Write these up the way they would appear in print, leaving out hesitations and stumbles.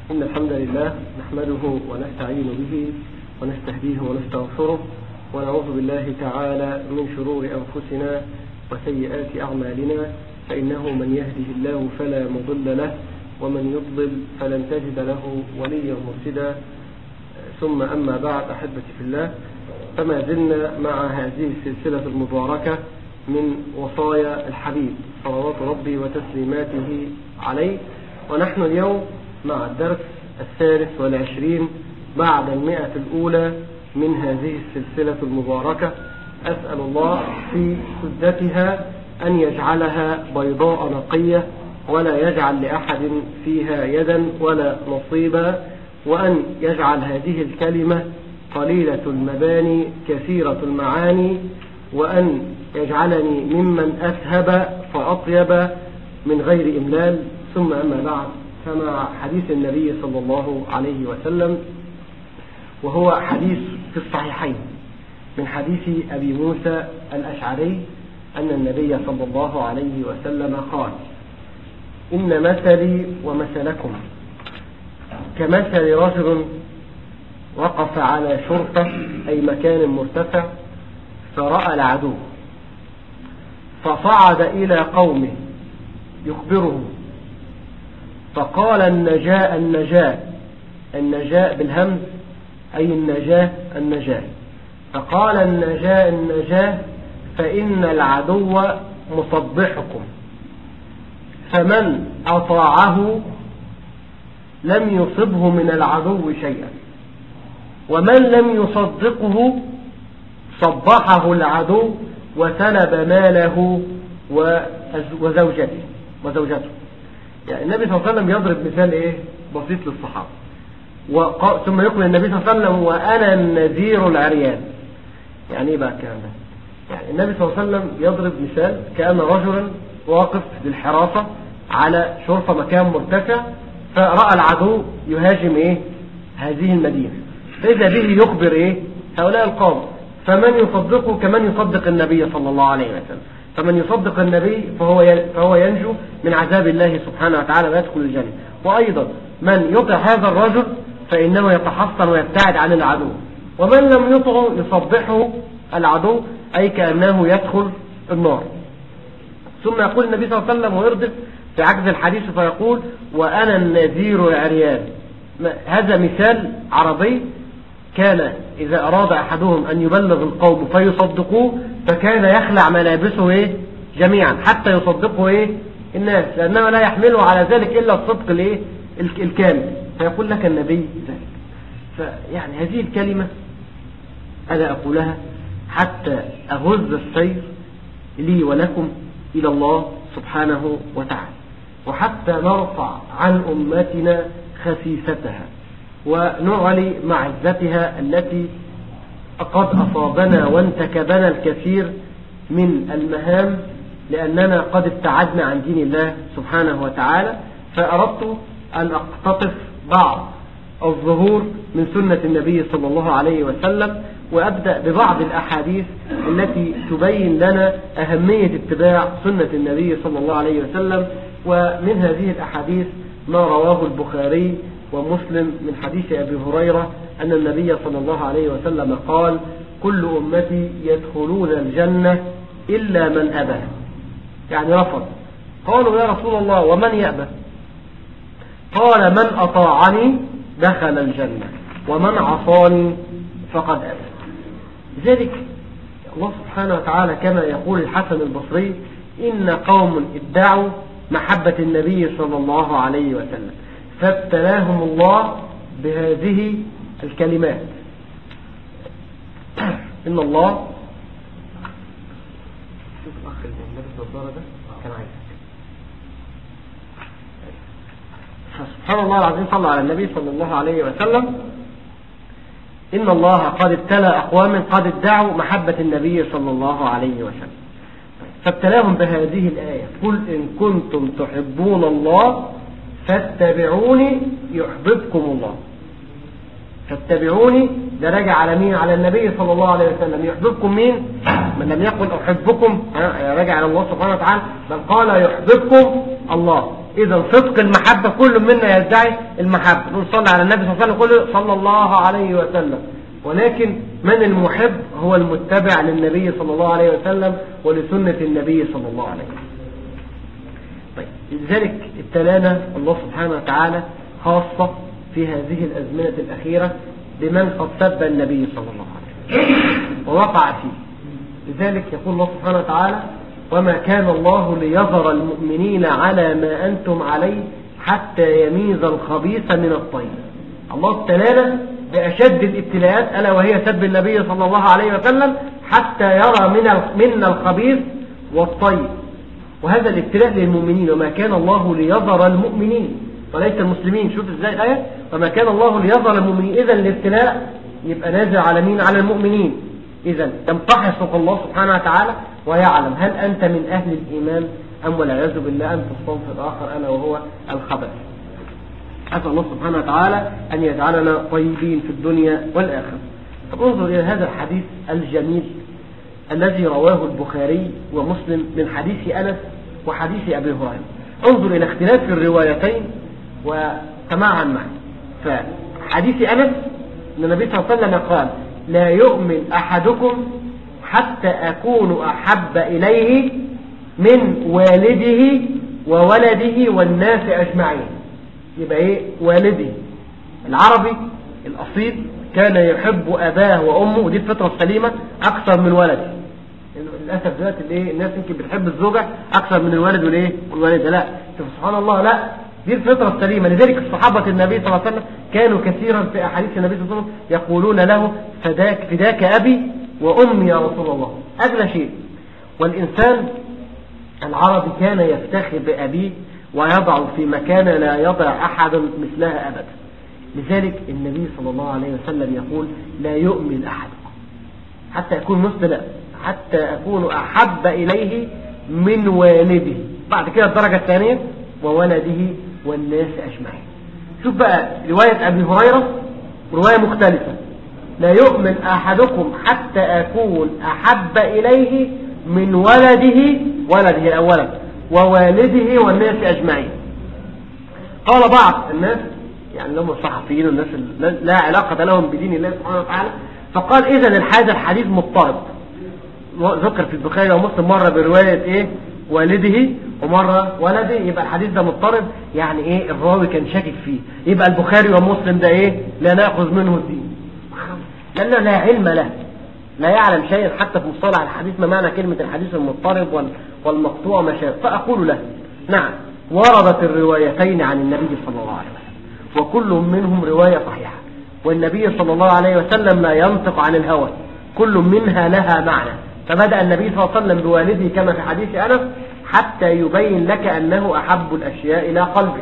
إن الحمد لله نحمده ونستعين به ونستهديه ونستغفره ونعوذ بالله تعالى من شرور أنفسنا وسيئات أعمالنا، فإنه من يهده الله فلا مضل له ومن يضلل فلن تجد له وليا مرشدا. ثم أما بعد، أحبتي في الله، فما زلنا مع هذه السلسلة المباركة من وصايا الحبيب صلوات ربي وتسليماته عليه، ونحن اليوم مع الدرس 23 بعد 100 الأولى من هذه السلسلة المباركة. أسأل الله في سدتها أن يجعلها بيضاء نقية ولا يجعل لأحد فيها يدا ولا نصيبا، وأن يجعل هذه الكلمة قليلة المباني كثيرة المعاني، وأن يجعلني ممن أسهب فأطيب من غير إملال. ثم أما بعد، فمع حديث النبي صلى الله عليه وسلم، وهو حديث في الصحيحين من حديث أبي موسى الأشعري أن النبي صلى الله عليه وسلم قال: إن مثلي ومثلكم كمثل رجل وقف على شرطة، أي مكان مرتفع، فرأى العدو فصعد إلى قومه يخبرهم، فقال: النجاء بالهمز، أي النجاة. فقال: النجاة فإن العدو مصبحكم، فمن أطاعه لم يصبه من العدو شيئا، ومن لم يصدقه صبحه العدو وسلب ماله وزوجته. يعني النبي صلى الله عليه وسلم يضرب مثال بسيط للصحابة، ثم يقول النبي صلى الله عليه وسلم: وأنا النذير العريان. يعني ايه بقى الكلام ده؟ يعني النبي صلى الله عليه وسلم يضرب مثال كأن رجلا واقف للحراسة على شرطة مكان مرتفع، فرأى العدو يهاجم هذه المدينة، فإذا به يخبر هؤلاء القوم، فمن يصدقه كمن يصدق النبي صلى الله عليه وسلم. فمن يصدق النبي فهو ينجو من عذاب الله سبحانه وتعالى ويدخل الجنة، وأيضا من يطع هذا الرجل فإنه يتحصن ويبتعد عن العدو، ومن لم يطعه يصبحه العدو، أي كأنه يدخل النار. ثم يقول النبي صلى الله عليه وسلم ويردف في عجز الحديث فيقول: وأنا النذير العريان. هذا مثال عربي، كان إذا أراد أحدهم أن يبلغ القوم فيصدقوه فكان يخلع ملابسه جميعا حتى يصدقه الناس، لأنه لا يحمله على ذلك إلا الصدق الكامل، فيقول لك النبي ذلك. فيعني هذه الكلمة أنا أقولها حتى أهز السير لي ولكم إلى الله سبحانه وتعالى، وحتى نرفع عن أمتنا خسيستها ونعلي معزتها التي قد أصابنا وانتكبنا الكثير من المهام، لأننا قد ابتعدنا عن دين الله سبحانه وتعالى. فأردت أن أقتطف بعض الظهور من سنة النبي صلى الله عليه وسلم، وأبدأ ببعض الأحاديث التي تبين لنا أهمية اتباع سنة النبي صلى الله عليه وسلم. ومن هذه الأحاديث ما رواه البخاري ومسلم من حديث أبي هريرة أن النبي صلى الله عليه وسلم قال: كل أمتي يدخلون الجنة إلا من أبى، يعني رفض. قالوا: يا رسول الله ومن يأبى؟ قال: من أطاعني دخل الجنة ومن عصاني فقد أبى. لذلك الله سبحانه وتعالى كما يقول الحسن البصري: إن قوم ادعوا محبة النبي صلى الله عليه وسلم فابتلاهم الله بهذه الكلمات. إن الله، شوف الأخ اللي لابس النظارة ده كان عايزك. سبحان الله العظيم، صلى على النبي صلى الله عليه وسلم. إن الله قد ابتلى أقوام قد ادعوا محبة النبي صلى الله عليه وسلم فابتلاهم بهذه الآية: قل إن كنتم تحبون الله فاتبعوني يحببكم الله. فاتبعوني ده راجع على مين؟ على النبي صلى الله عليه وسلم. يحببكم مين؟ من لم يقل أحبكم راجع على الله سبحانه وتعالى، بل قال يحببكم الله. إذا صدق المحبة كل منا يدعي المحبة، نقول صلى على النبي صلى الله عليه وسلم كله صلى الله عليه وسلم، ولكن من المحب هو المتبع للنبي صلى الله عليه وسلم ولسنة النبي صلى الله عليه وسلم. طيب لذلك ابتلانا الله سبحانه وتعالى خاصة في هذه الأزمنة الأخيرة بمن قد سب النبي صلى الله عليه وسلم ووقع فيه. لذلك يقول الله سبحانه وتعالى: وما كان الله ليظهر المؤمنين على ما أنتم عليه حتى يميز الخبيث من الطيب. الله ابتلانا بأشد الابتلاءات ألا وهي سب النبي صلى الله عليه وسلم حتى يرى منا الخبيث والطيب، وهذا الابتلاء للمؤمنين. وما كان الله ليظهر المؤمنين وليس المسلمين. شوف ازاي الآية: وما كان الله ليظهر المؤمنين. إذا الابتلاء يبقى نازل على مين؟ على المؤمنين. إذا يمتحصك الله سبحانه وتعالى ويعلم هل أنت من أهل الإيمان أم والعياذ بالله أنت الصنف الآخر ألا وهو الخبث. أسأل الله سبحانه وتعالى أن يجعلنا طيبين في الدنيا والآخرة. طب انظر إلى هذا الحديث الجميل الذي رواه البخاري ومسلم من حديث أنس وحديث أبي هريرة. انظر إلى اختلاف الروايتين وتمعن معي. فحديث أنس أن النبي صلى الله عليه وسلم قال: لا يؤمن أحدكم حتى أكون أحب إليه من والده وولده والناس أجمعين. يبقى إيه والدي؟ العربي الأصيل كان يحب أباه وأمه، ودي الفطرة السليمة، أكثر من ولده. للأسف دلوقتي الناس يمكن بتحب الزوجة أكثر من الولد والوالدة. لا، سبحان الله، لا، دي الفطرة السليمة. لذلك الصحابة النبي صلى الله عليه وسلم كانوا كثيرا في أحاديث النبي صلى الله عليه وسلم يقولون له: فداك أبي وأمي يا رسول الله، أغلى شيء. والإنسان العربي كان يفتخر بأبيه ويضع في مكان لا يضع أحد مثلها أبدا. لذلك النبي صلى الله عليه وسلم يقول: لا يؤمن أحدكم حتى يكون مسلما حتى أكون أحب إليه من والده. بعد كده الدرجة الثانية: وولده والناس أجمعين. شوف بقى رواية أبي هريرة رواية مختلفة: لا يؤمن أحدكم حتى أكون أحب إليه من ولده الأول ووالده والناس أجمعين. قال بعض الناس، يعني لهم الصحفيين والناس لا علاقة لهم بدين الله سبحانه وتعالى، فقال: إذن هذا الحديث مضطرب. ذكر في البخاري ومسلم مرة برواية والده ومرة ولده، يبقى الحديث ده مضطرب. يعني الراوي كان شاكك فيه، يبقى البخاري ومسلم ده لا نأخذ منه الدين، لأنه لا علم له، لا يعلم شيئا حتى في مصطلح الحديث ما معنى كلمة الحديث المضطرب والمقطوع ما شاء. فأقول له: نعم، وردت الروايتين عن النبي صلى الله عليه وسلم وكل منهم رواية صحيحة، والنبي صلى الله عليه وسلم لا ينطق عن الهوى، كل منها لها معنى. فبدأ النبي صلى الله عليه وسلم بوالده كما في حديث أنس حتى يبين لك أنه أحب الأشياء إلى قلبك.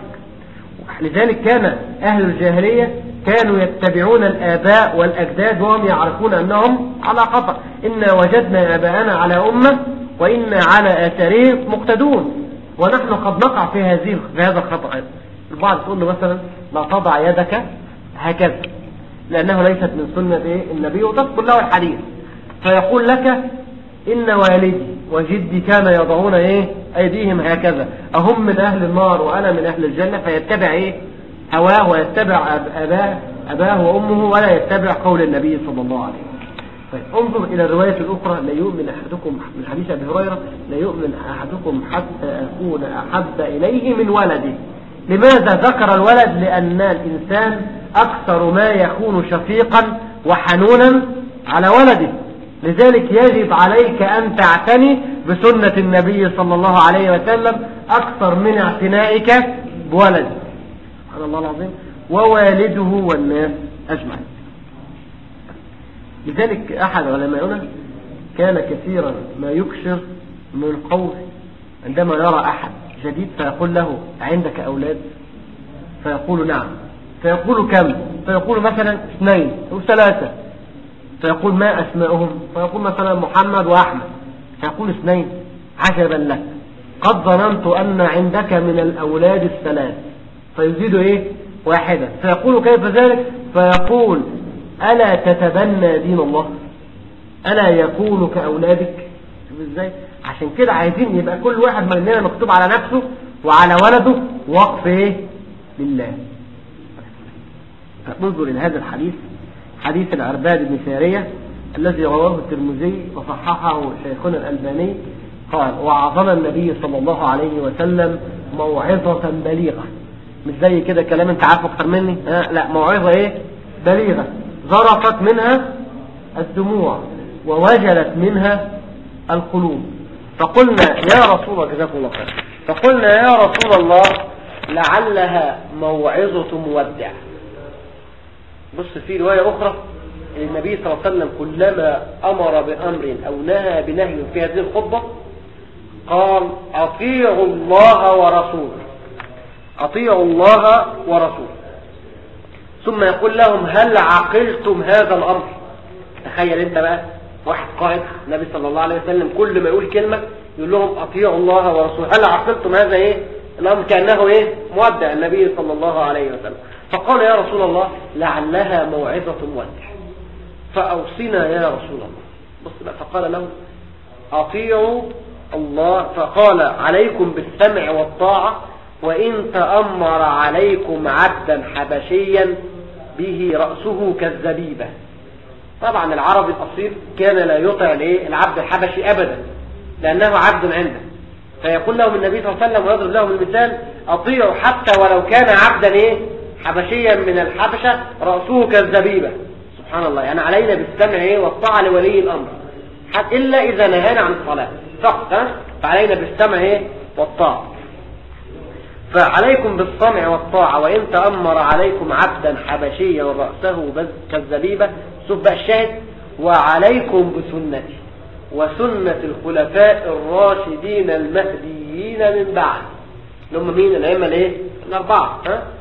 لذلك كان أهل الجاهلية كانوا يتبعون الآباء والأجداد وهم يعرفون أنهم على خطأ. إنا وجدنا آباءنا على أمة وإنا على آثارهم مقتدون، ونحن قد نقع في هذا الخطأ. البعض تقول له مثلا: لا تضع يدك هكذا، لأنه ليست من سنة النبي، وتذكر له الحديث، فيقول لك: إن والدي وجدي كان يضعون أيديهم هكذا، أهم من أهل النار وأنا من أهل الجنة، فيتبع هواه ويتبع أباه وأمه ولا يتبع قول النبي صلى الله عليه وسلم. طيب انظر إلى الرواية الأخرى: لا يؤمن أحدكم، من حديث أبي هريرة: لا يؤمن أحدكم حتى أكون أحب إليه من ولده. لماذا ذكر الولد؟ لأن الإنسان أكثر ما يكون شفيقا وحنونا على ولده. لذلك يجب عليك أن تعتني بسنة النبي صلى الله عليه وسلم أكثر من اعتنائك بولده. سبحان الله العظيم. ووالده والناس أجمعين. لذلك أحد علماؤنا كان كثيرا ما يكثر من قول عندما يرى أحد جديد فيقول له: عندك أولاد؟ فيقول: نعم. فيقول: كم؟ فيقول مثلا 2 أو 3. فيقول: ما أسماؤهم؟ فيقول مثلا محمد وأحمد. فيقول: 2. عجبا لك، قد ظننت أن عندك من الأولاد 3. فيزيد 1. فيقول: كيف ذلك؟ فيقول: ألا تتبنى دين الله؟ ألا يكون كأولادك؟ شوف ازاي. عشان كده عايزين يبقى كل واحد مننا مكتوب على نفسه وعلى ولده وقف ايه لله. ننظر إلى هذا الحديث، حديث العرباد بن سارية الذي رواه الترمذي وصححه شيخنا الألباني قال: وعظنا النبي صلى الله عليه وسلم موعظة بليغة. مش زي كده كلام انت عارفه اكتر مني، لا، موعظة ايه بليغة ظرفت منها الدموع ووجلت منها القلوب. فقلنا يا رسول الله، جزاكم الله خير، فقلنا يا رسول الله لعلها موعظة مودع. بص، في رواية أخرى النبي صلى الله عليه وسلم كلما أمر بأمر أو نهى بنهي في هذه الخطبة قال: أطيعوا الله ورسوله، أطيعوا الله ورسوله. ثم يقول لهم: هل عقلتم هذا الأمر؟ تخيل انت بقى واحد قائد النبي صلى الله عليه وسلم كل ما يقول كلمة يقول لهم: أطيعوا الله ورسوله، هل عقلتم هذا ايه الأمر؟ كأنه ايه مودع النبي صلى الله عليه وسلم. فقال: يا رسول الله لعلها موعظة مودع، فأوصنا يا رسول الله. بص بقى، فقال له: أطيعوا الله، فقال: عليكم بالسمع والطاعة وإن تأمر عليكم عبدا حبشيا به رأسه كالزبيبة. طبعا العربي الأصيل كان لا يطع العبد الحبشي أبدا لأنه عبد عنده، فيقول لهم النبي صلى الله عليه وسلم ويضرب لهم المثال: أطيعوا حتى ولو كان عبدا حبشيا من الحبشة رأسه كالزبيبة. سبحان الله، يعني علينا بالسمع والطاعة لولي الأمر، إلا إذا نهانا عن الصلاة فقط، فعلينا بالسمع والطاعة. فعليكم بالسمع والطاعة وإن تأمر عليكم عبدا حبشيا رأسه كالزبيبة. شوف بقى الشاهد: وعليكم بسنتي وسنة الخلفاء الراشدين المهديين من بعد. هم مين؟ الأئمة الأربعة،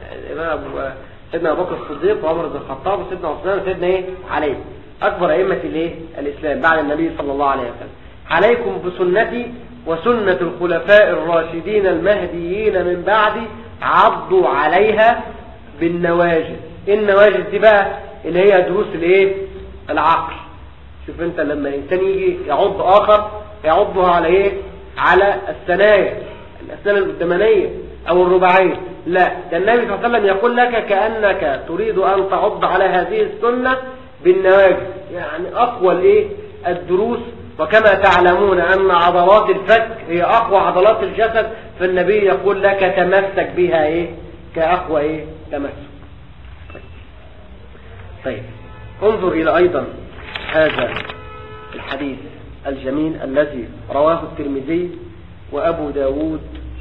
سيدنا أبو بكر الصديق وعمر بن الخطاب وسيدنا عثمان وسيدنا علي، أكبر أئمة الإسلام بعد النبي صلى الله عليه وسلم. عليكم بسنتي وسنة الخلفاء الراشدين المهديين من بعدي، عضوا عليها بالنواجذ. النواجذ دي بقى اللي هي دروس العقل. شوف انت لما انسان يجي يعض اخر يعضها على على الثنايا، الاسنان القدامانيه او الرباعيه. لا، ده النبي صلى الله عليه وسلم يقول لك كأنك تريد ان تعض على هذه السنة بالنواجذ، يعني اقوى الدروس. وكما تعلمون أن عضلات الفك هي أقوى عضلات الجسد، فالنبي يقول لك تمسك بها كأقوى تمسك. طيب، انظر إلى أيضا هذا الحديث الجميل الذي رواه الترمذي وأبو داود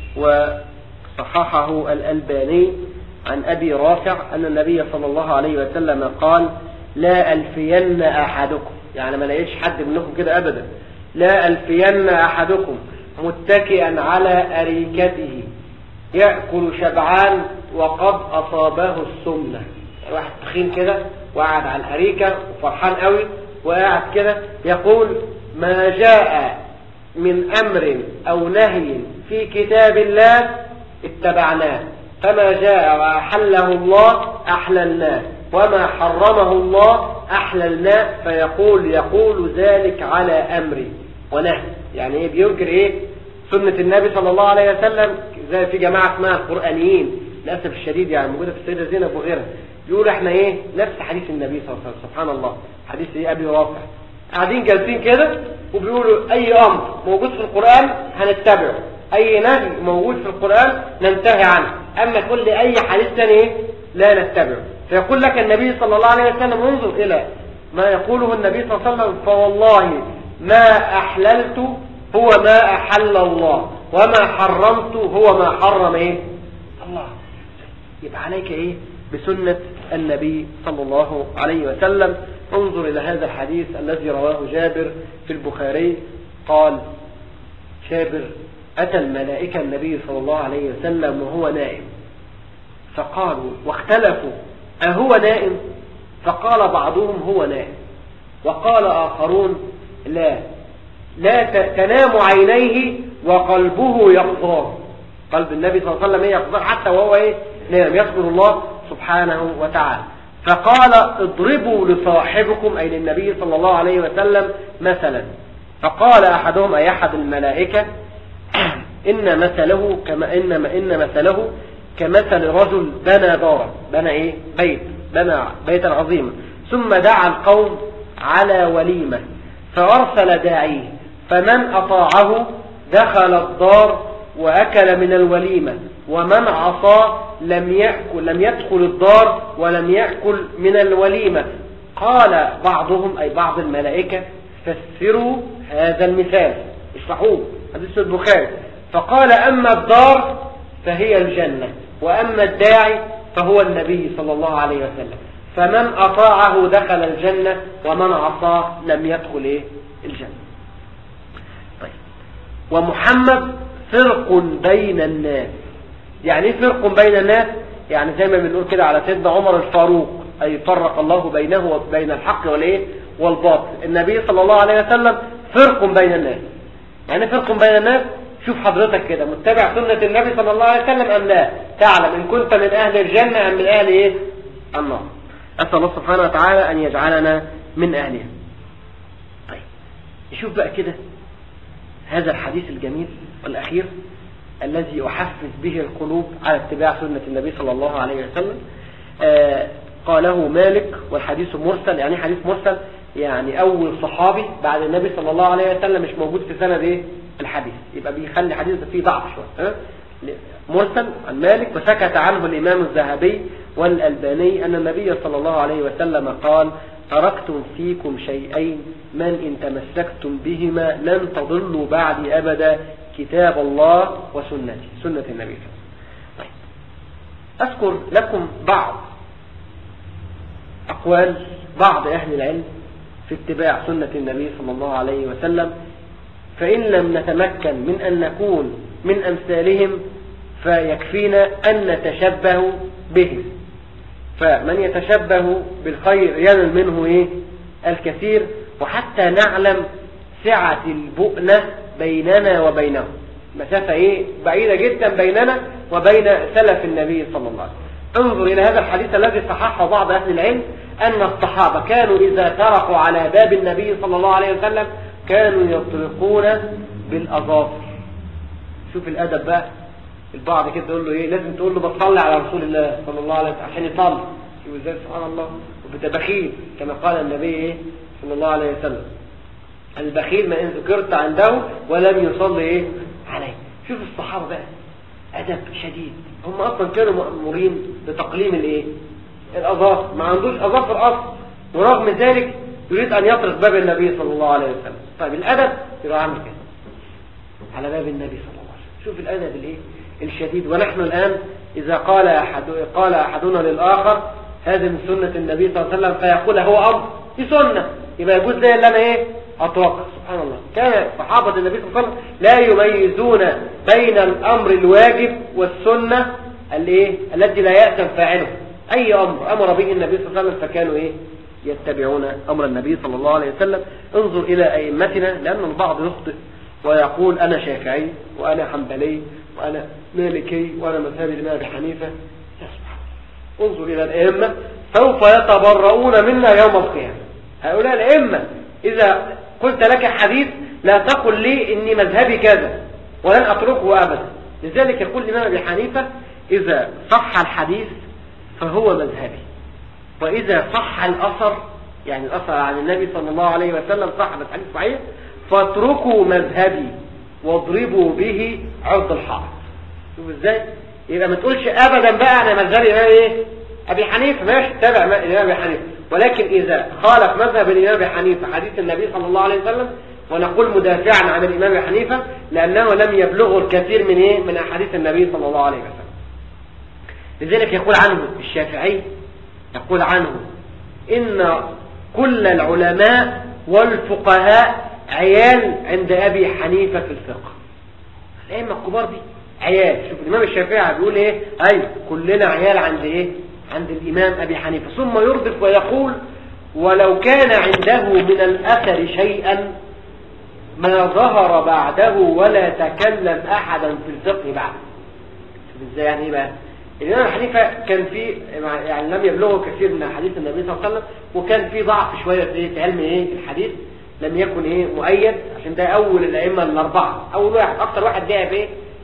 وصححه الألباني عن أبي رافع أن النبي صلى الله عليه وسلم قال: لا ألفين أحدكم، يعني ما لقيتش حد منكم كده أبدا، لا ألفين أحدكم متكئا على أريكته يأكل شبعان وقد أصابه السمنة. واحد تخين كده وقعد على الأريكة وفرحان قوي وقاعد كده يقول: ما جاء من أمر أو نهي في كتاب الله اتبعناه، فما جاء وأحله الله أحللناه، وما حرمه الله أحللناه. يقول ذلك على أمري ونهي، يعني بينكر سنة النبي صلى الله عليه وسلم. زي في جماعة اسمها القرآنيين للأسف الشديد، يعني موجودة في السيدة زينب وغيرها، بيقولوا احنا نفس حديث النبي صلى الله عليه وسلم. سبحان الله، حديث أبي رافع، قاعدين جالسين كده وبيقولوا أي أمر موجود في القرآن هنتبعه، أي نهي موجود في القرآن ننتهي عنه، أما كل أي حديث ثاني لا نتبعه. فيقول لك النبي صلى الله عليه وسلم: انظر إلى ما يقوله النبي صلى الله عليه وسلم: فوالله ما أحللت هو ما أحل الله، وما حرمت هو ما حرم الله. يبقى عليك بسنة النبي صلى الله عليه وسلم. انظر إلى هذا الحديث الذي رواه جابر في البخاري قال جابر: أتى الملائكة النبي صلى الله عليه وسلم وهو نائم، فقالوا واختلفوا: أهو نائم؟ فقال بعضهم: هو نائم، وقال آخرون: لا تنام عينيه وقلبه يقظان. قلب النبي صلى الله عليه وسلم يقظان حتى وهو نائم يذكر الله سبحانه وتعالى. فقال: اضربوا لصاحبكم، أي للنبي صلى الله عليه وسلم، مثلا. فقال أحدهم، أي أحد الملائكة: إن مثله كمثل رجل بنى دارا، بنى إيه؟ بنى بيتا عظيما، ثم دعا القوم على وليمة فأرسل داعيه، فمن أطاعه دخل الدار وأكل من الوليمة، ومن عصاه لم يدخل الدار ولم يأكل من الوليمة. قال بعضهم أي بعض الملائكة فسروا هذا المثال، اشرحوه، حديث البخاري. فقال أما الدار فهي الجنة، وأما الداعي فهو النبي صلى الله عليه وسلم، فمن أطاعه دخل الجنة ومن عصاه لم يدخل الجنة. طيب. ومحمد فرق بين الناس. يعني ايه فرق بين الناس؟ يعني زي ما بنقول كده على سيدنا عمر الفاروق، أي فرق الله بينه وبين الحق والباطل. النبي صلى الله عليه وسلم فرق بين الناس. يعني فرق بين الناس، شوف حضرتك كده متبع سنة النبي صلى الله عليه وسلم أم لا، تعلم إن كنت من أهل الجنة أم من أهل النار. أسأل الله سبحانه وتعالى أن يجعلنا من أهلها. طيب نشوف بقى كده هذا الحديث الجميل والأخير الذي أحفز به القلوب على اتباع سنة النبي صلى الله عليه وسلم. قاله مالك، والحديث مرسل. يعني حديث مرسل؟ يعني أول صحابي بعد النبي صلى الله عليه وسلم مش موجود في سند الحديث، يبقى بيخلي الحديث فيه ضعف شوية. مرسل عن مالك، وسكت عنه الإمام الذهبي والألباني أن النبي صلى الله عليه وسلم قال: تركتم فيكم شيئين من إن تمسكتم بهما لن تضلوا بعد أبدا، كتاب الله وسنتي، سنة النبي صلى الله عليه وسلم. طيب. أذكر لكم بعض أقوال بعض أهل العلم في اتباع سنة النبي صلى الله عليه وسلم، فإن لم نتمكن من أن نكون من أمثالهم فيكفينا أن نتشبه بهم. فمن يتشبه بالخير ينال منه الكثير، وحتى نعلم سعة البؤنة بيننا وبينهم، مسافة بعيدة جدا بيننا وبين سلف النبي صلى الله عليه وسلم. انظر إلى هذا الحديث الذي صححه بعض أهل العلم، أن الصحابة كانوا إذا تركوا على باب النبي صلى الله عليه وسلم كانوا يطلقون بالأظافر. شوف الأدب بقى، البعض كده تقول له لازم تقول له بتصلي على رسول الله صلى الله عليه وسلم عشان يصلي. شوف ازاي، سبحان الله. وبتبخيل كما قال النبي صلى الله عليه وسلم: البخيل ما إن ذكرت عنده ولم يصلي عليه. شوف الصحابة بقى أدب شديد، هم أصلا كانوا مأمورين بتقليم الأظافر، ما عندوش أظافر أصلا، ورغم ذلك يريد أن يطرق باب النبي صلى الله عليه وسلم. طيب الأدب يبقى عامل كده على باب النبي صلى الله عليه وسلم. شوف الأدب الشديد. ونحن الآن إذا قال أحدنا للآخر هذا من سنة النبي صلى الله عليه وسلم فيقول هو أمر في سنة، يبقى يجوز زي اللي أنا أطلق. سبحان الله. كان صحابة النبي صلى الله عليه وسلم لا يميزون بين الأمر الواجب والسنة التي لا يأثم فاعله. أي أمر به النبي صلى الله عليه وسلم فكانوا يتبعون أمر النبي صلى الله عليه وسلم. انظر إلى أئمتنا، لأن البعض يخطئ ويقول أنا شافعي وأنا حنبلي وأنا مالكي وأنا مذهبي الإمام أبي حنيفة. انظر إلى الأئمة سوف يتبرؤون منا يوم القيامة. هؤلاء الأئمة إذا قلت لك حديث لا تقل لي إني مذهبي كذا ولن أتركه أبدا. لذلك يقول الإمام أبي حنيفة: إذا صح الحديث فهو مذهبي، وإذا صح الأثر، يعني الأثر عن النبي صلى الله عليه وسلم صح الحديث صحيح، فاتركوا مذهبي واضربوا به عرض الحائط. شوف ازاي، يبقى ما تقولش ابدا بقى انا مذهبي ابي حنيفه، ماشي تابع الامام ابي حنيفه، ولكن اذا خالف مذهب الامام ابي حنيفه حديث النبي صلى الله عليه وسلم، ونقول مدافعا عن الامام ابي حنيفه لانه لم يبلغه الكثير من احاديث النبي صلى الله عليه وسلم. لذلك يقول عنه الشافعي، يقول عنه: ان كل العلماء والفقهاء عيال عند ابي حنيفه في الفقه. الائمه الكبار دي عيال. شوف الامام الشافعي بيقول ايوه كلنا عيال عند الامام ابي حنيفه. ثم يردف ويقول: ولو كان عنده من الاثر شيئا ما ظهر بعده ولا تكلم احدا في الفقه بعد. شوف ازاي، يعني بقى الامام ابي حنيفه كان في يعني لم يبلغه كثير من حديث النبي صلى الله عليه وسلم، وكان في ضعف شويه في علم الحديث، لم يكن مؤيد، عشان ده اول الائمه الاربعه، اول واحد اكثر واحد جاء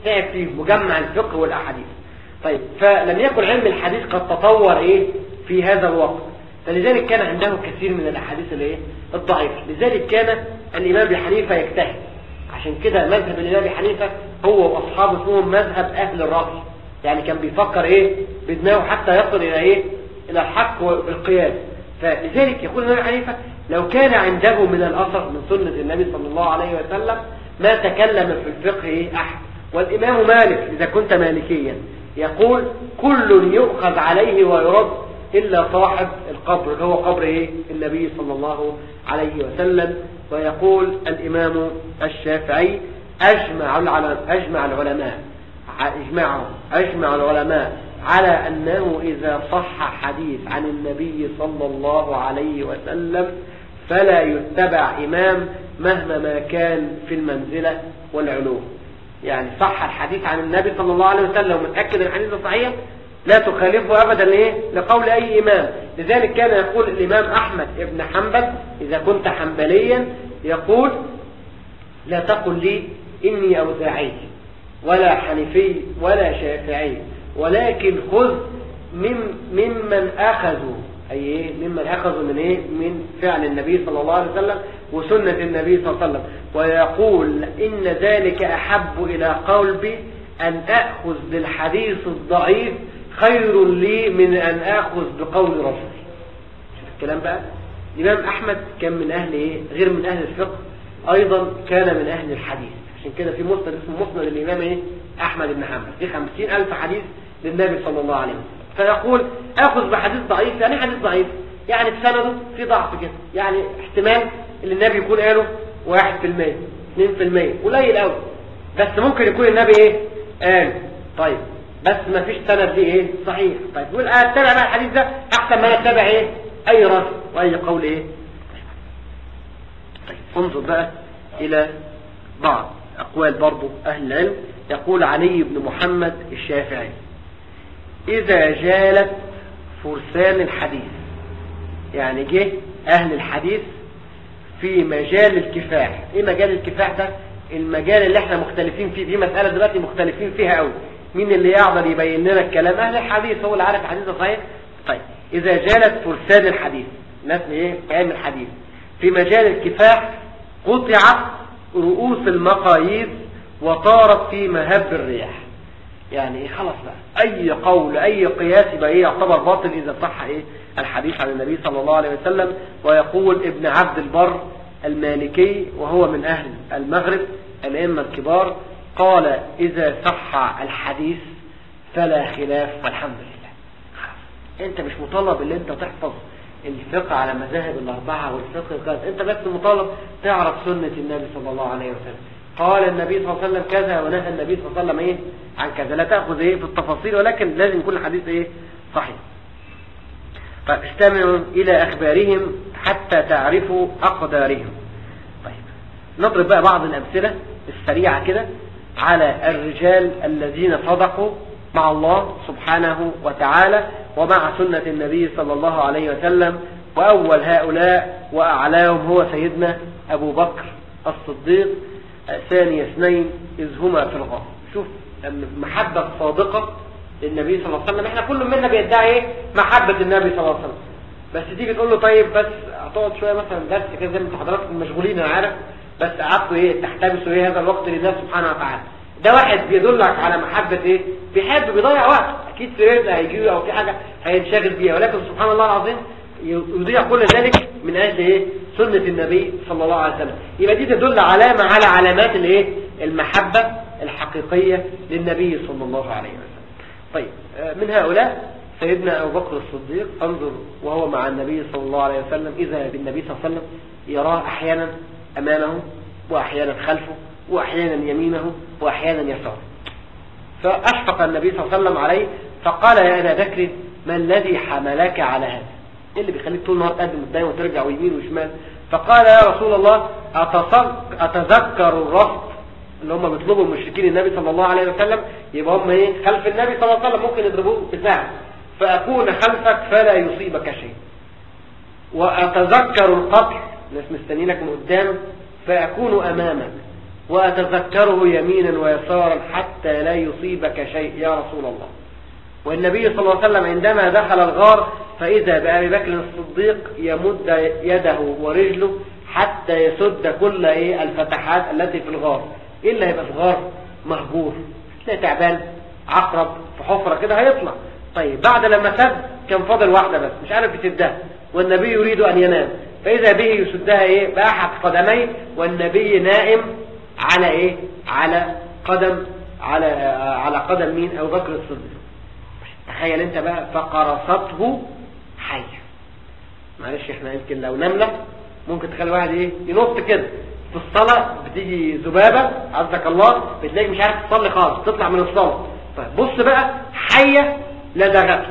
تعب فيه مجمع الفقه والأحاديث. طيب فلم يكن علم الحديث قد تطور في هذا الوقت، فلذلك كان عنده كثير من الأحاديث الضعيفة. لذلك كان الإمام أبي حنيفة يجتهد. عشان كده مذهب الإمام أبي حنيفة هو وأصحابه اسمهم مذهب أهل الرأي، يعني كان بيفكر بدماغه حتى يصل إلى إلى الحق بالقياس. فلذلك يقول الإمام أبي حنيفة لو كان عنده من الأثر من سنة النبي صلى الله عليه وسلم ما تكلم في الفقه أحد. والإمام مالك إذا كنت مالكيا يقول كل يؤخذ عليه ويرد إلا صاحب القبر اللي هو قبر النبي صلى الله عليه وسلم. ويقول الإمام الشافعي أجمع العلماء على أنه إذا صح حديث عن النبي صلى الله عليه وسلم فلا يتبع إمام مهما ما كان في المنزلة والعلو. يعني صح الحديث عن النبي صلى الله عليه وسلم ومتأكد الحديث صحيح لا تخالفه أبدا لقول أي إمام. لذلك كان يقول الإمام أحمد بن حنبل إذا كنت حنبليا يقول لا تقل لي إني أوزاعي ولا حنفي ولا شافعي، ولكن خذ ممن أخذوا ممن أخذوا من فعل النبي صلى الله عليه وسلم وسنة النبي صلى الله عليه وسلم. ويقول إن ذلك أحب إلى قلبي أن أخذ بالحديث الضعيف خير لي من أن أخذ بقول رسول. شوف الكلام بقى. الإمام أحمد كان من أهل غير من أهل الفقه، أيضا كان من أهل الحديث. عشان كده في مسند اسمه مسند الإمام أحمد بن حنبل في 50,000 حديث للنبي صلى الله عليه وسلم. فيقول أخذ بحديث ضعيف. يعني حديث ضعيف يعني في سنده في ضعف كده، يعني احتمال اللي النبي يكون قاله 1% 2% قليل قوي، بس ممكن يكون النبي قال طيب بس ما فيش سند ليه صحيح. طيب يقول اتبع بقى الحديث ده احسن ما اتبع اي رجل واي قول طيب انظر بقى الى بعض اقوال برضو اهل العلم. يقول علي بن محمد الشافعي اذا جالت فرسان الحديث، يعني جه اهل الحديث في مجال الكفاح. ايه مجال الكفاح ده؟ المجال اللي احنا مختلفين فيه، دي مسألة دلوقتي مختلفين فيها قوي. مين اللي يقدر يبين لنا الكلام؟ اهل الحديث، هو اللي عارف الحديث ده صحيح. طيب اذا جالت فرسان الحديث، ناس علم الحديث في مجال الكفاح، قطعت رؤوس المقاييس وطارت في مهب الرياح. يعني خلاص بقى اي قول اي قياس يبقى يعتبر باطل اذا صح الحديث عن النبي صلى الله عليه وسلم. ويقول ابن عبد البر المالكي وهو من اهل المغرب الائمه الكبار قال اذا صح الحديث فلا خلاف والحمد لله. انت مش مطالب ان انت تحفظ الفقه على مذاهب الاربعه والفقه الخاص، انت بس مطالب تعرف سنه النبي صلى الله عليه وسلم. قال النبي صلى الله عليه وسلم كذا ونهى النبي صلى الله عليه وسلم عن كذا. لا تاخذ في التفاصيل، ولكن لازم يكون الحديث صحيح. فاستمعوا الى اخبارهم حتى تعرفوا اقدارهم. طيب نضرب بقى بعض الامثله السريعه كده على الرجال الذين صدقوا مع الله سبحانه وتعالى ومع سنة النبي صلى الله عليه وسلم. وأول هؤلاء وأعلاهم هو سيدنا أبو بكر الصديق ثاني اثنين إذ هما في الغار. شوف محبة صادقة للنبي صلى الله عليه وسلم. احنا كل منا بيدعي محبة النبي صلى الله عليه وسلم، بس تيجي تقول له طيب بس هتقعد شوية مثلا درس كده زي ما انتوا حضراتكم مشغولين انا عارف، بس قعدتوا تحتبسوا هذا الوقت لله سبحانه وتعالى. ده واحد بيدلك على محبة بيحب بيضيع وقت، اكيد في رزق هيجيه او في حاجة هينشغل بيها، ولكن سبحان الله العظيم يضيع كل ذلك من اجل سنة النبي صلى الله عليه وسلم. يبقى دي تدل علامة على علامات المحبة الحقيقية للنبي صلى الله عليه وسلم. طيب من هؤلاء سيدنا أبو بكر الصديق. انظر وهو مع النبي صلى الله عليه وسلم إذا بالنبي صلى الله عليه وسلم يراه أحيانا أمامه وأحيانا خلفه وأحيانا يمينه وأحيانا يساره. فأشفق النبي صلى الله عليه وسلم عليه فقال يا أبا بكر ما الذي حملك على هذا؟ إيه اللي بيخليك طول النهار تقدم قدام وترجع ويمين وشمال؟ فقال يا رسول الله أتذكر الرفض اللي هم بيطلبوا المشركين النبي صلى الله عليه وسلم، يبقى هم خلف النبي صلى الله عليه وسلم ممكن يضربوه بسهم، فأكون خلفك فلا يصيبك شيء. وأتذكر القتل، ناس مستنينك من قدام، فأكون أمامك. وأتذكره يمينا ويسارا حتى لا يصيبك شيء يا رسول الله. والنبي صلى الله عليه وسلم عندما دخل الغار فإذا بأبي بكر الصديق يمد يده ورجله حتى يسد كل الفتحات التي في الغار. إيه اللي هيبقى في الغار مهجور، تلاقي تعبان عقرب في حفرة كده هيطلع. طيب بعد لما سد كان فاضل واحدة بس مش عارف يسدها، والنبي يريد أن ينام، فإذا به يسدها بأحد قدميه، والنبي نائم على على قدم على قدم مين؟ أبو بكر الصديق. تخيل انت بقى، فقرصته حية. معلش احنا يمكن لو نملة ممكن تخلي واحد ينط كده في الصلاة، بتيجي ذبابة عزك الله بتلاقيك مش عارف تصلي خالص، تطلع من الصلاة. طيب بص بقى، حية لدغته،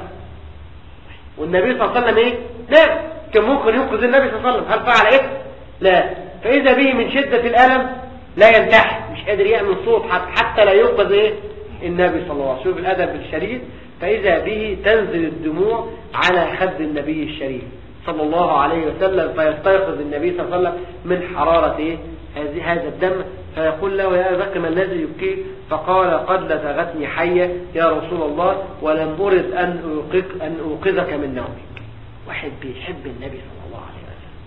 والنبي صلى الله عليه وسلم نام. كان ممكن ينقذ النبي صلى الله عليه وسلم، هل فعل لا. فإذا به من شدة الألم لا ينتحر، مش قادر يعمل صوت حتى لا ينقذ النبي صلى الله عليه وسلم. شوف الأدب الشديد. فإذا به تنزل الدموع على خد النبي الشريف صلى الله عليه وسلم، فيستيقظ النبي صلى الله عليه وسلم من حرارة هذا الدم، فيقول له يا أبا بكر ما الذي يبكيك؟ فقال قد لدغتني حية يا رسول الله، ولم أرد أن أوقظك من نومك. واحد بيحب النبي صلى الله عليه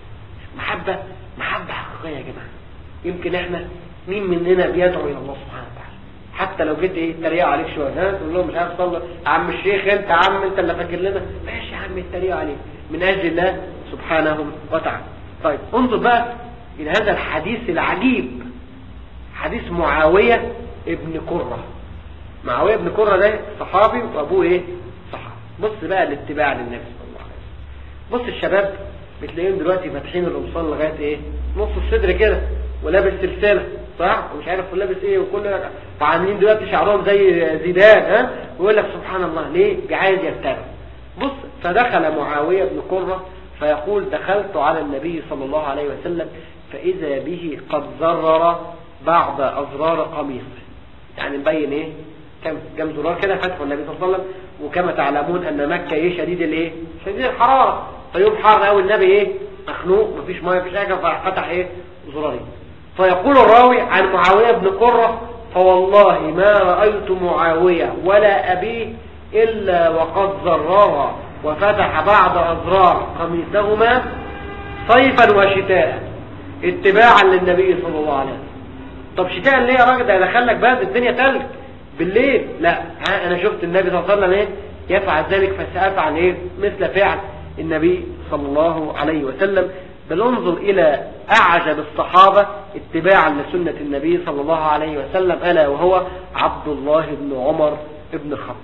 وسلم محبة حقيقية يا جماعة. يمكن احنا مين مننا بيدعو إلى الله سبحانه وتعالى حتى لو جيت تريق عليك شويه، تقول لهم مش عارف تصلي عم الشيخ، انت اللي فاكر لنا، ماشي يا عم التريق عليك من اجل الله سبحانه وتعالى. طيب انظر بقى الى هذا الحديث العجيب، حديث معاوية ابن قرة. معاوية ابن قرة ده صحابي وابوه صحابي. بص بقى الاتباع للنبي صلى الله عليه وسلم. بص الشباب بتلاقيهم دلوقتي فاتحين القمصان لغايه نص الصدر كده، ولابس سلسله صح ومش عارف لابس وكل وعاملين دلوقتي شعرهم زي زيدان ويقول لك سبحان الله ليه؟ عايز يتبع. بص، فدخل معاوية بن قرة فيقول دخلت على النبي صلى الله عليه وسلم فإذا به قد زرر بعض أزرار قميصه. يعني مبين كم زرار كده فتحوا النبي صلى الله عليه وسلم. وكما تعلمون أن مكة شديد شديد الحرارة، فيوم حار قوي النبي مخنوق مفيش ميه مفيش حاجة، ففتح زرارين. فيقول الراوي عن معاوية بن قرة فوالله ما رأيت معاوية ولا أبيه إلا وقد زرر وفتح بعض أزرار قميصهما صيفا وشتاء اتباعا للنبي صلى الله عليه وسلم. طب شتاء ليه يا راجل؟ ده دخلك بقى الدنيا تلج بالليل. لا، أنا شفت النبي صلى الله عليه وسلم يفعل ذلك فسأفعل مثل فعل النبي صلى الله عليه وسلم. بل انظر إلى أعجب الصحابة اتباعا لسنة النبي صلى الله عليه وسلم، ألا وهو عبد الله بن عمر بن الخطاب.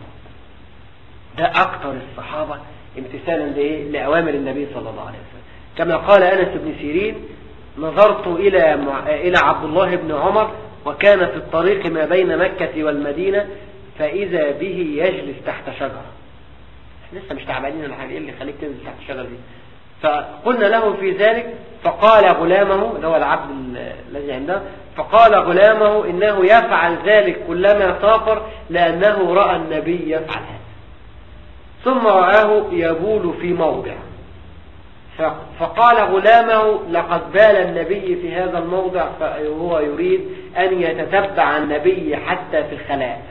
ده أكثر الصحابة امتثالا لأوامر النبي صلى الله عليه وسلم. كما قال أنس بن سيرين نظرت إلى عبد الله بن عمر وكان في الطريق ما بين مكة والمدينة فإذا به يجلس تحت شجرة. لسه مش تعبانين ولا حاجة، ايه اللي خليك تنزل تحت الشجرة دي؟ فقلنا له في ذلك فقال غلامه اللي هو العبد الذي عنده، فقال غلامه إنه يفعل ذلك كلما سافر لأنه رأى النبي يفعل هذا. ثم رآه يبول في موضع فقال غلامه لقد بال النبي في هذا الموضع، فهو يريد أن يتتبع النبي حتى في الخلاء.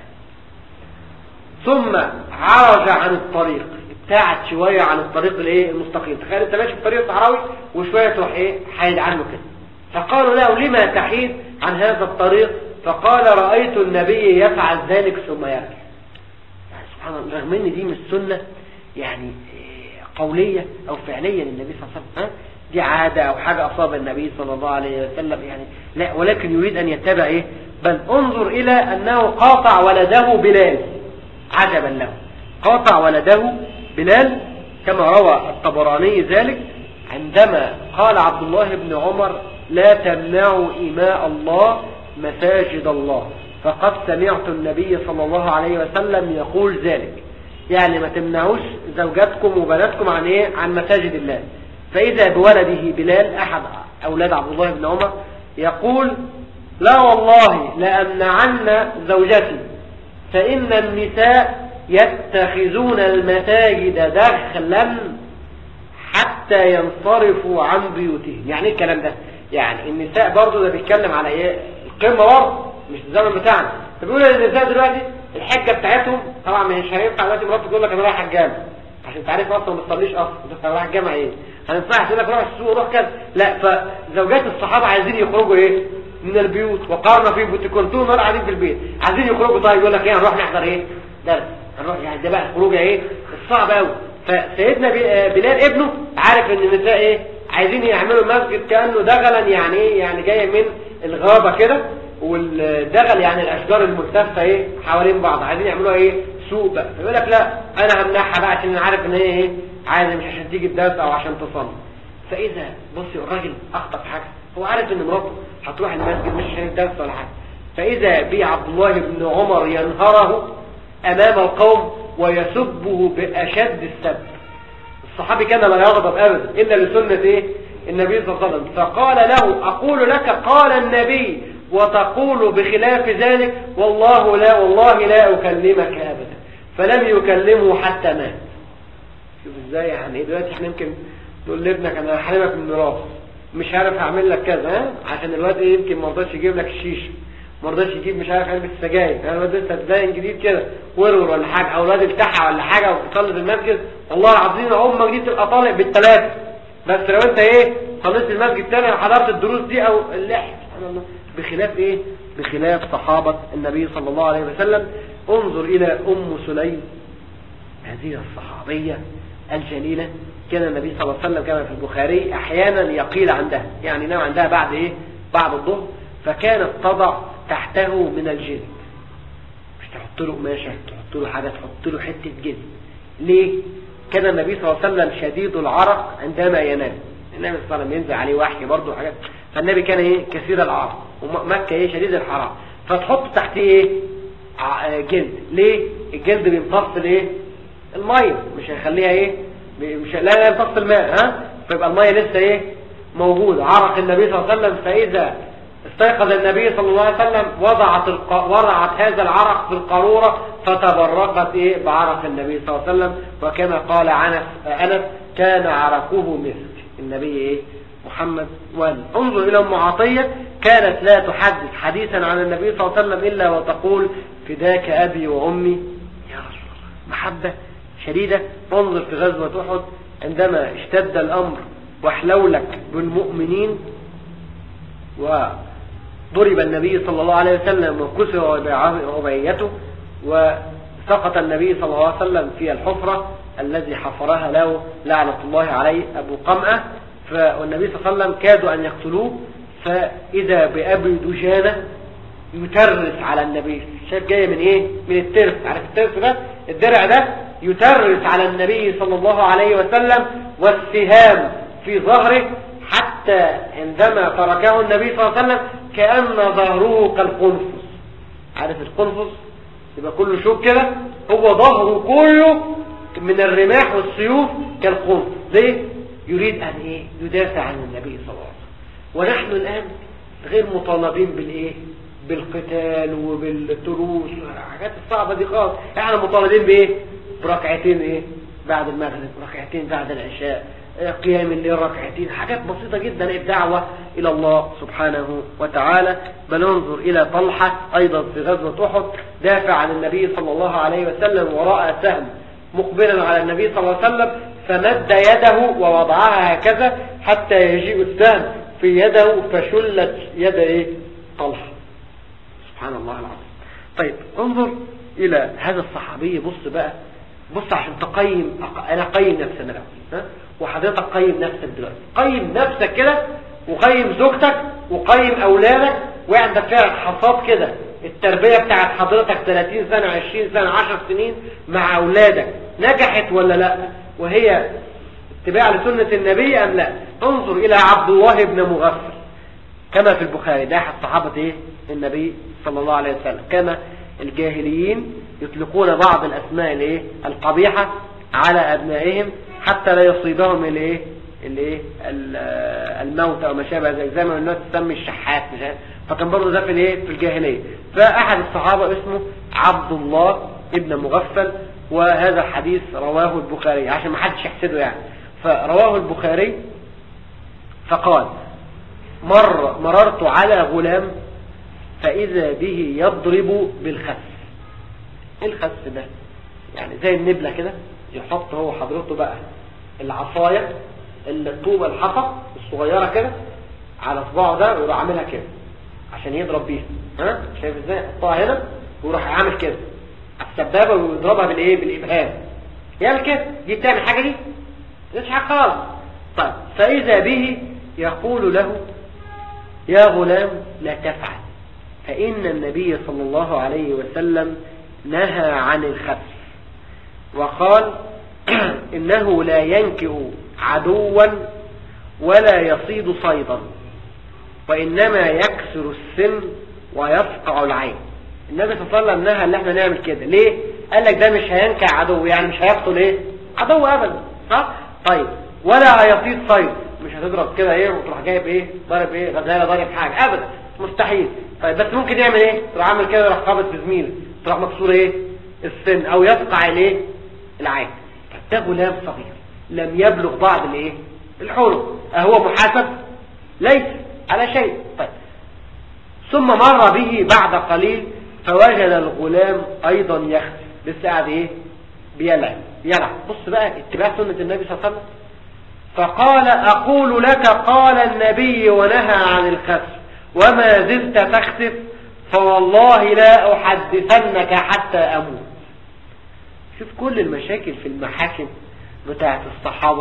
ثم عرج عن الطريق، ابتعد شوية عن الطريق المستقيم. تخيل انت ماشي في طريق صحراوي وشوية تروح حيد عنه كده. فقالوا له لما تحيد عن هذا الطريق؟ فقال رأيت النبي يفعل ذلك ثم يرجع. يعني سبحان الله، رغم ان دي مش سنة يعني قولية او فعلية للنبي صلى الله عليه وسلم، دي عادة او حاجة اصاب النبي صلى الله عليه وسلم يعني لا، ولكن يريد ان يتبع بل انظر الى انه قاطع ولده بلال. عجبا له، قاطع ولده بلال كما روى الطبراني ذلك عندما قال عبد الله بن عمر لا تمنعوا إماء الله مساجد الله فقد سمعت النبي صلى الله عليه وسلم يقول ذلك. يعني ما تمنعوش زوجاتكم وبناتكم عن مساجد الله. فإذا بولده بلال أحد أولاد عبد الله بن عمر يقول لا والله لأمنعن زوجتي فإن النساء يتخذون المساجد دخلا حتى ينصرفوا عن بيوتهم. يعني ايه الكلام ده؟ يعني النساء برضو ده بيتكلم على قمة برضه مش الزمن بتاعنا. فبيقول النساء دلوقتي الحجة بتاعتهم طبعا مش هينفع دلوقتي مراته تقول لك انا رايح الجامع، عشان تعرف اصلا ما تصليش اصلا، انت رايح الجامع ايه؟ هينفع تقول لك روح السوق روح كذا؟ لا. فزوجات الصحابة عايزين يخرجوا ايه من البيوت، وقارنا في بيوتكم طول النهار قاعدين في البيت، عايزين يخرجوا. طيب يقول لك ايه هنروح نحضر ايه درس، هنروح يعني ده بقى خروجه ايه الصعب قوي. فسيدنا بلال ابنه عارف ان النساء ايه عايزين يعملوا مسجد كانه دغلا، يعني ايه يعني جاي من الغابه كده، والدغل يعني الاشجار الملتفه ايه حوالين بعض، عايزين يعملوها ايه سوق بقى. فيقول لك لا انا همنعها بقى عشان انا عارف ان هي ايه عايزه مش عشان تيجي الدرس او عشان تصلي. فاذا بصي الراجل اخطا في حاجه، هو عارف ان مراته هتروح المسجد مش عشان الدرس ولا حاجه. فاذا بعبد الله بن عمر ينهره امام القوم ويسبه باشد السب. الصحابي كان لا يغضب ابدا الا لسنه ايه النبي صلى الله عليه وسلم. فقال له اقول لك قال النبي وتقول بخلاف ذلك، والله لا اكلمك ابدا. فلم يكلمه حتى مات. شوف ازاي يعني دلوقتي احنا يمكن تقول لابنك انا هحرمك من الميراث، مش عارف هعمل لك كذا عشان الواد ايه يمكن ما رضاش يجيب لك الشيشه، ما رضاش يجيب مش عارف علبه السجاير، يعني الواد لسه تبين جديد كده ورور ولا حاجه، او الواد التحى ولا حاجه وبيصلي في المسجد، والله العظيم امك دي تبقى طالع بالثلاثه. بس لو انت ايه صليت في المسجد تاني وحضرت الدروس دي او اللحيه سبحان الله، بخلاف ايه بخلاف صحابه النبي صلى الله عليه وسلم. انظر الى ام سليم هذه الصحابيه الجليله، كان النبي صلى الله عليه وسلم كما في البخاري احيانا يقيل عندها، يعني نام عندها بعد ايه بعد الظهر، فكانت تضع تحته من الجلد، مش تحط له قماشه، تحط له حاجه، تحط له حته جلد. ليه؟ كان النبي صلى الله عليه وسلم شديد العرق عندما ينام، النبي صلى الله عليه وسلم ينزل عليه وحي برضه حاجات، فالنبي كان ايه كثير العرق، ومكه ايه شديد الحراره، فتحط تحتيه ايه جلد. ليه؟ الجلد بيمتص ايه الميه، مش هيخليها ايه مش لا يمتص الماء فيبقى الميه لسه ايه موجوده. عرق النبي صلى الله عليه وسلم، فاذا استيقظ النبي صلى الله عليه وسلم وضعت هذا العرق في القارورة فتبرقت ايه بعرق النبي صلى الله عليه وسلم. وكما قال أنس كان عرقه مسك النبي ايه محمد. انظر الى ام عطية، كانت لا تحدث حديثا عن النبي صلى الله عليه وسلم الا وتقول فداك ابي وامي يا رسول الله، محبة شديدة. انظر في غزوة احد عندما اشتد الامر واحلولك بالمؤمنين وضرب النبي صلى الله عليه وسلم وكسر رباعيته، وسقط النبي صلى الله عليه وسلم في الحفرة الذي حفرها له لعنة الله عليه أبو قمأة. والنبي صلى الله عليه وسلم كادوا أن يقتلوه، فإذا بأبي دجانة يترس على النبي. شايف جاية من إيه؟ من الترس، عارف الترس ده الدرع ده يترس على النبي صلى الله عليه وسلم، والسهام في ظهره، حتى عندما تركه النبي صلى الله عليه وسلم كأن ظهره كالقنفس. عارف القنفس يبقى كله شوك كده، هو ظهره كله من الرماح والسيوف كالقنفس. ليه؟ يريد أن إيه يدافع عن النبي صلى الله عليه وسلم. ونحن الآن غير مطالبين بالإيه بالقتال وبالتروس والحاجات الصعبة دي خالص. احنا مطالبين بإيه بركعتين إيه بعد المغرب، ركعتين بعد العشاء، قيام الليل ركعتين، حاجات بسيطة جدا، الدعوة إلى الله سبحانه وتعالى. بل انظر إلى طلحة أيضا في غزوة أحد، دافع عن النبي صلى الله عليه وسلم ورأى سهم مقبلا على النبي صلى الله عليه وسلم، فمد يده ووضعها هكذا حتى يجيء السهم في يده، فشلت يد إيه طلحة. سبحان الله العظيم. طيب انظر إلى هذا الصحابي. بص بقى، بص عشان تقيم. أنا قيم نفسنا الأول، وحضرتك قيم نفسك دلوقتي. قيم نفسك كده، وقيم زوجتك، وقيم أولادك، وعندك فعلا حصاد كده التربية بتاعت حضرتك 30 سنة 20 سنة 10 سنين مع أولادك نجحت ولا لا، وهي اتباع لسنة النبي أم لا. انظر إلى عبد الله بن مغفل كما في البخاري، ده أحد صحابة إيه النبي صلى الله عليه وسلم. كان الجاهليين يطلقون بعض الأسماء الإيه القبيحة على أبنائهم حتى لا يصيبهم الإيه الموت أو ما شابه ذلك، زي ما الناس تسمي الشحات مش عارف. فكان برضه ده في الإيه في الجاهلية. فأحد الصحابة اسمه عبد الله ابن مغفل، وهذا الحديث رواه البخاري عشان ما حدش يحسده يعني. فرواه فإذا به يضرب بالخس. ايه الخس ده؟ يعني زي النبلة كده، يحط هو حضرته بقى العصاية الطوبة الحصى الصغيرة كده على صباعه ده، ويروح عاملها كده عشان يضرب بيها. ها شايف ازاي؟ يحطها هنا ويروح عامل كده على السبابة ويضربها بالايه؟ بالإبهام. يعمل كده. دي بتعمل حاجة؟ دي مش حاجة خالص. طيب فإذا به يقول له يا غلام لا تفعل، فإن النبي صلى الله عليه وسلم نهى عن الخبث وقال إنه لا ينكئ عدوا ولا يصيد صيدا، وإنما يكسر السن ويفقع العين. النبي صلى الله عليه وسلم نهى ان احنا نعمل كده. ليه؟ قال لك ده مش هينكع عدو، يعني مش هيقتل ايه؟ عدو ابدا. صح؟ طيب ولا هيصيد صيد، مش هتضرب كده ايه وتروح جايب ايه ضارب ايه غزاله ضارب حاجه ابدا، مستحيل. طيب بس ممكن يعمل ايه؟ تروح عامل كده يروح خابط في زميله، تروح مكسور ايه؟ السن او يفقع الايه؟ العين. ده غلام صغير لم يبلغ بعض الايه؟ الحلم. اهو محاسب؟ ليس على شيء. طيب ثم مر به بعد قليل فوجد الغلام ايضا يخسف، لسه قاعد ايه؟ بيلعب. بص بقى اتباع سنة النبي صلى الله عليه وسلم. فقال اقول لك قال النبي ونهى عن الخسف وما زلت تخسف، فوالله لا احدثنك حتى اموت. شوف كل المشاكل في المحاكم بتاعت الصحابة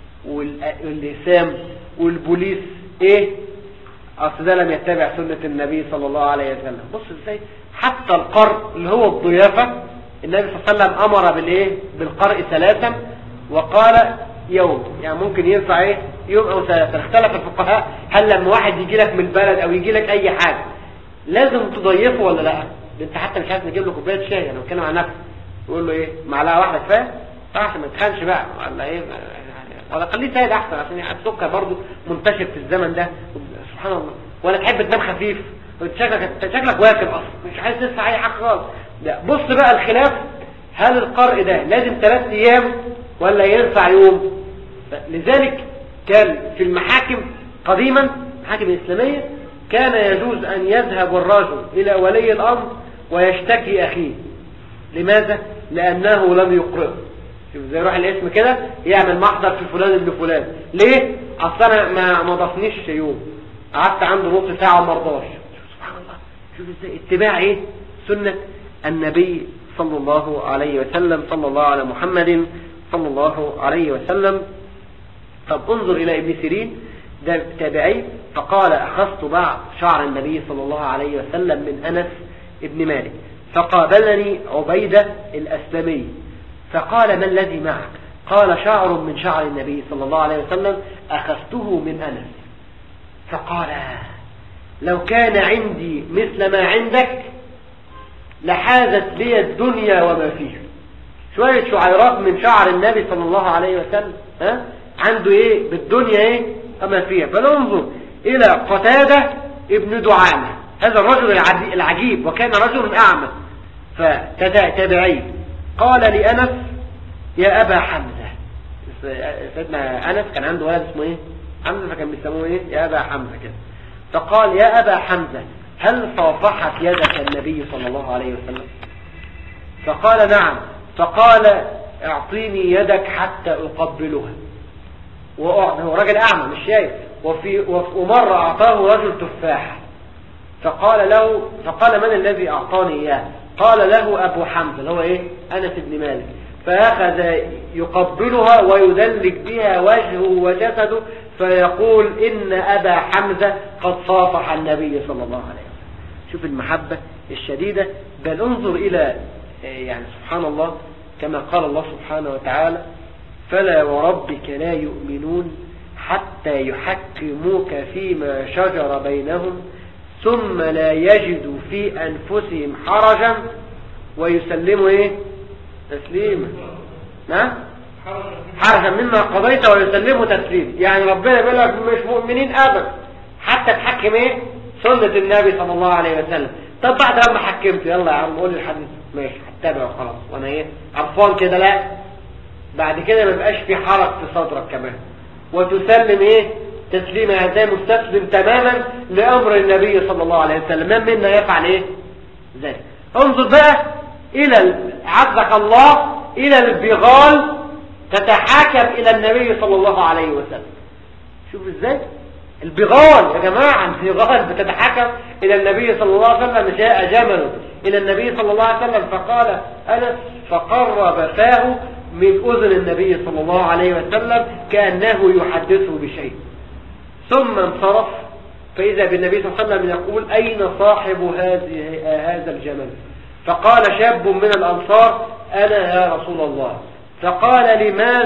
واللسام والبوليس ايه؟ اصل ده لم يتبع سنة النبي صلى الله عليه وسلم. بص ازاي حتى القرء اللي هو الضيافة، النبي صلى الله عليه وسلم امر بالايه؟ بالقرء 3 وقال يوم. يعني ممكن ينفع ايه؟ يوم او 3. اختلف الفقهاء هل لما واحد يجي لك من البلد او يجي لك اي حاجة لازم تضيفه ولا لا؟ انت حتى مش عايز نجيب له كوبايه شاي، انا بتكلم عن نفسي، يقول له ايه؟ معلقه واحده كفايه؟ عشان ما تخنش بقى ولا ايه؟ ولا خليه سائل احسن، عشان السكر برضه منتشر في الزمن ده سبحان الله. ولا تحب تنام خفيف؟ شكلك واكل اصلا مش عايز تدفع اي حاجه خالص. لا بص بقى الخلاف، هل القرء ده لازم 3 ايام ولا ينفع يوم؟ لذلك كان في المحاكم قديما، المحاكم الاسلاميه، كان يجوز ان يذهب الرجل الى ولي الامر ويشتكي اخيه. لماذا؟ لانه لم يقرأه. شوف زي يروح الاسم كده يعمل محضر في فلان ابن فلان. ليه؟ اصل انا ما ضفنيش يوم، قعدت عنده نص ساعه وما رضاش. سبحان الله. شوف ازاي اتباع ايه؟ سنه النبي صلى الله عليه وسلم، صلى الله على محمد صلى الله عليه وسلم. طب انظر الى ابن سيرين، ده تابعي، فقال اخذت بعض شعر النبي صلى الله عليه وسلم من انس ابن مالك، فقابلني عبيدة الأسلمي فقال ما الذي معك؟ قال شعر من شعر النبي صلى الله عليه وسلم أخذته من أنس. فقال لو كان عندي مثل ما عندك لحازت لي الدنيا وما فيها. شوية شعيرات من شعر النبي صلى الله عليه وسلم، ها؟ عنده ايه بالدنيا ايه وما فيها. فننظر الى قتادة ابن دعامة، هذا الرجل العجيب، وكان رجل أعمى فتابعي. قال لأنس يا أبا حمزة، سيدنا أنس كان عنده ولد اسمه ايه؟ حمزة، فكان بيسموه ايه؟ يا أبا حمزة كده. فقال يا أبا حمزة هل صافحت يدك النبي صلى الله عليه وسلم؟ فقال نعم. فقال اعطيني يدك حتى أقبلها. هو راجل أعمى مش شايف. ومرة أعطاه رجل تفاح، فقال من الذي أعطاني إياه؟ قال له أبو حمزة اللي هو إيه؟ أنس بن مالك. فأخذ يقبلها ويدلك بها وجهه وجسده فيقول إن أبا حمزة قد صافح النبي صلى الله عليه وسلم. شوف المحبة الشديدة. بل انظر إلى يعني سبحان الله كما قال الله سبحانه وتعالى فلا وربك لا يؤمنون حتى يحكموك فيما شجر بينهم ثم لا يجدوا في أنفسهم حرجا ويسلموا ايه؟ تسليما. نعم؟ حرجا مما قضيت ويسلموا تسليما. يعني ربنا يقول لك مش مؤمنين أبدا حتى تحكم ايه؟ سنة النبي صلى الله عليه وسلم. طب بعد لما حكمت يلا يا عم قول الحديث ماشي هتابعه خلاص وانا ايه؟ عرفان كده. لا بعد كده ما بقاش في حرج في صدرك كمان، وتسلم ايه؟ تسليم هذا مستسلم تماما لأمر النبي صلى الله عليه وسلم. من منا يفعل ايه ذلك؟ انظر بقى الى عزك الله الى البغال تتحاكم الى النبي صلى الله عليه وسلم. شوف ازاي البغال يا جماعة، البغال بتتحاكم الى النبي صلى الله عليه وسلم. جاء جمل الى النبي صلى الله عليه وسلم فقال أنس فقرب فاه من أذن النبي صلى الله عليه وسلم كأنه يحدثه بشيء، ثم انصرف فإذا بالنبي صلى الله عليه وسلم يقول أين صاحب هذا الجمل؟ فقال شاب من الأنصار أنا يا رسول الله. فقال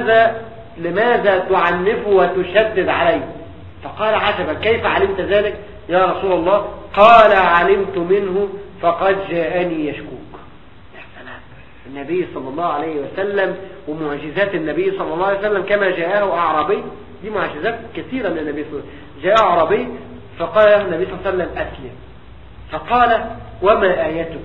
لماذا تعنف وتشدد علي؟ فقال عجبا كيف علمت ذلك يا رسول الله؟ قال علمت منه فقد جاءني يشكوك. النبي صلى الله عليه وسلم ومعجزات النبي صلى الله عليه وسلم كما جاءه أعرابي، دي معجزات كثيرة من النبي صلى الله عليه وسلم. جاء أعرابي فقال له النبي صلى الله عليه وسلم أسلم. فقال وما آيتك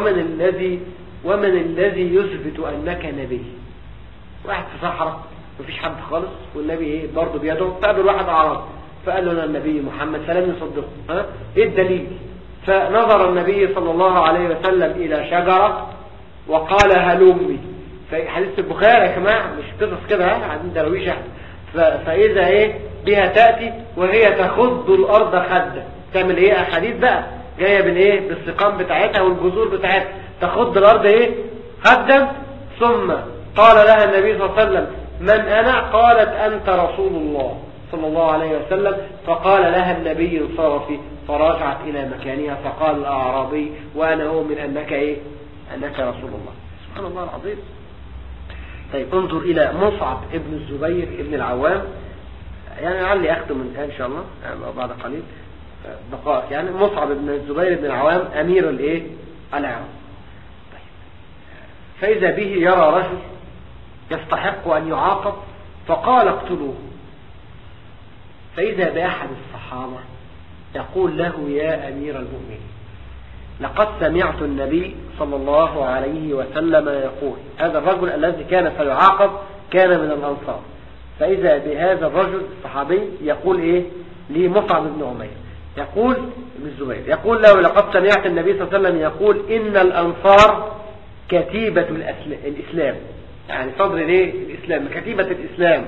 ومن الذي يثبت أنك نبي؟ واحد في صحراء مفيش حد خالص والنبي برضه بيدعو، فقابل واحد أعرابي فقال له النبي محمد فلم يصدقه. ايه الدليل؟ فنظر النبي صلى الله عليه وسلم إلى شجرة وقال هلمي. في حديث البخاري يا جماعه مش قصص كده عند درويش احد. فاذا ايه بها تاتي وهي تخض الارض خدا، تعمل ايه احاديث بقى جايه بالايه بالسقام بتاعتها والجذور بتاعتها، تخض الارض ايه خدا. ثم قال لها النبي صلى الله عليه وسلم من انا؟ قالت انت رسول الله صلى الله عليه وسلم. فقال لها النبي انصرفي، فرجعت الى مكانها. فقال الاعرابي وانا اؤمن انك ايه أنك رسول الله. سبحان الله العظيم. طيب انظر إلى مصعب ابن الزبير ابن العوام، يعني لعلي أختم من إن شاء الله يعني بعد قليل دقائق. يعني مصعب ابن الزبير ابن العوام أمير الإيه العرب. طيب فإذا به يرى رجل يستحق أن يعاقب فقال اقتلوه. فإذا بأحد الصحابة يقول له يا أمير المؤمنين لقد سمعت النبي صلى الله عليه وسلم يقول. هذا الرجل الذي كان سيعاقب كان من الأنصار. فإذا بهذا الرجل الصحابي يقول إيه لمصعب بن عمير، يقول ابن الزبير يقول له لقد سمعت النبي صلى الله عليه وسلم يقول إن الأنصار كتيبة الإسلام، يعني صدر إيه الإسلام، كتيبة الإسلام.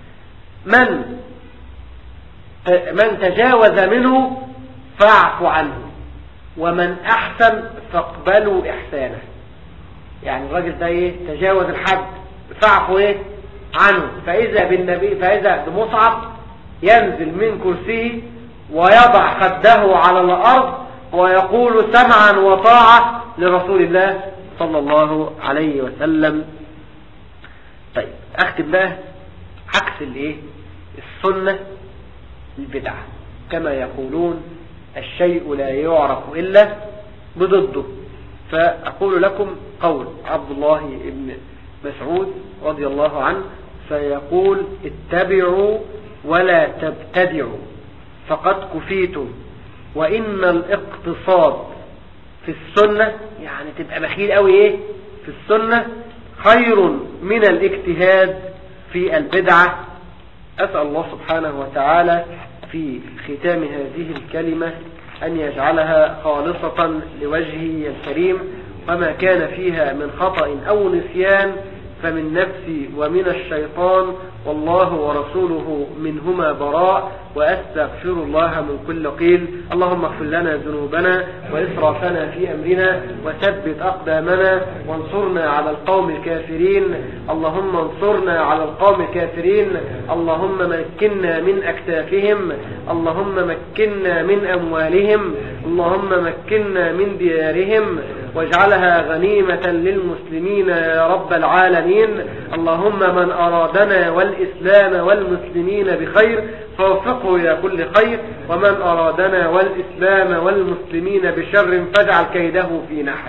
من تجاوز منه فاعفوا عنه ومن أحسن فاقبلوا إحسانه. يعني الراجل ده إيه تجاوز الحد فاعفوا إيه عنه. فإذا بمصعب ينزل من كرسيه ويضع خده على الأرض ويقول سمعا وطاعة لرسول الله صلى الله عليه وسلم. طيب أختم بقى عكس الإيه السنة البدعة. كما يقولون الشيء لا يعرف إلا بضده. فأقول لكم قول عبد الله بن مسعود رضي الله عنه فيقول اتبعوا ولا تبتدعوا فقد كفيتم، وإن الاقتصاد في السنة يعني تبقى بخيل قوي ايه في السنة خير من الاجتهاد في البدعة. أسأل الله سبحانه وتعالى في ختام هذه الكلمة أن يجعلها خالصة لوجهه الكريم، وما كان فيها من خطأ أو نسيان فمن نفسي ومن الشيطان، والله ورسوله منهما براء، وأستغفر الله من كل قيل. اللهم اغفر لنا ذنوبنا وإسرافنا في أمرنا وثبت أقدامنا وانصرنا على القوم الكافرين. اللهم انصرنا على القوم الكافرين. اللهم مكنا من أكتافهم، اللهم مكنا من أموالهم، اللهم مكنا من ديارهم واجعلها غنيمة للمسلمين يا رب العالمين. اللهم من أرادنا والإسلام والمسلمين بخير فوفقه إلى كل خير، ومن أرادنا والإسلام والمسلمين بشر فاجعل كيده في نحره.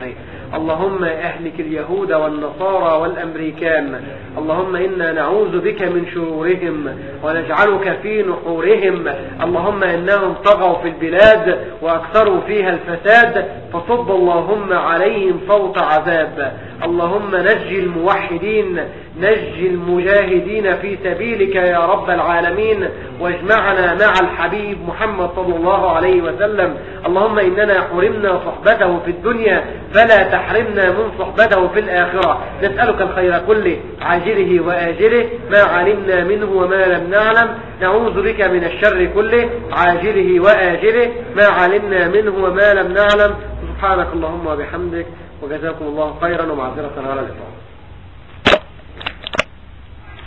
اللهم اهلك اليهود والنصارى والأمريكان. اللهم إنا نعوذ بك من شرورهم ونجعلك في نحورهم. اللهم إنهم طغوا في البلاد وأكثروا فيها الفساد فصب اللهم عليهم صوت عذاب. اللهم نجي الموحدين، نجي المجاهدين في سبيلك يا رب العالمين، واجمعنا مع الحبيب محمد صلى الله عليه وسلم. اللهم إننا حرمنا صحبته في الدنيا فلا تحرمنا من صحبته في الآخرة. نسألك الخير كله عاجله وآجله ما علمنا منه وما لم نعلم. نعوذ بك من الشر كله عاجله وآجله ما علمنا منه وما لم نعلم. سبحانك اللهم وبحمدك وجزاكم الله خيرا ومعذرة على الإطلاق.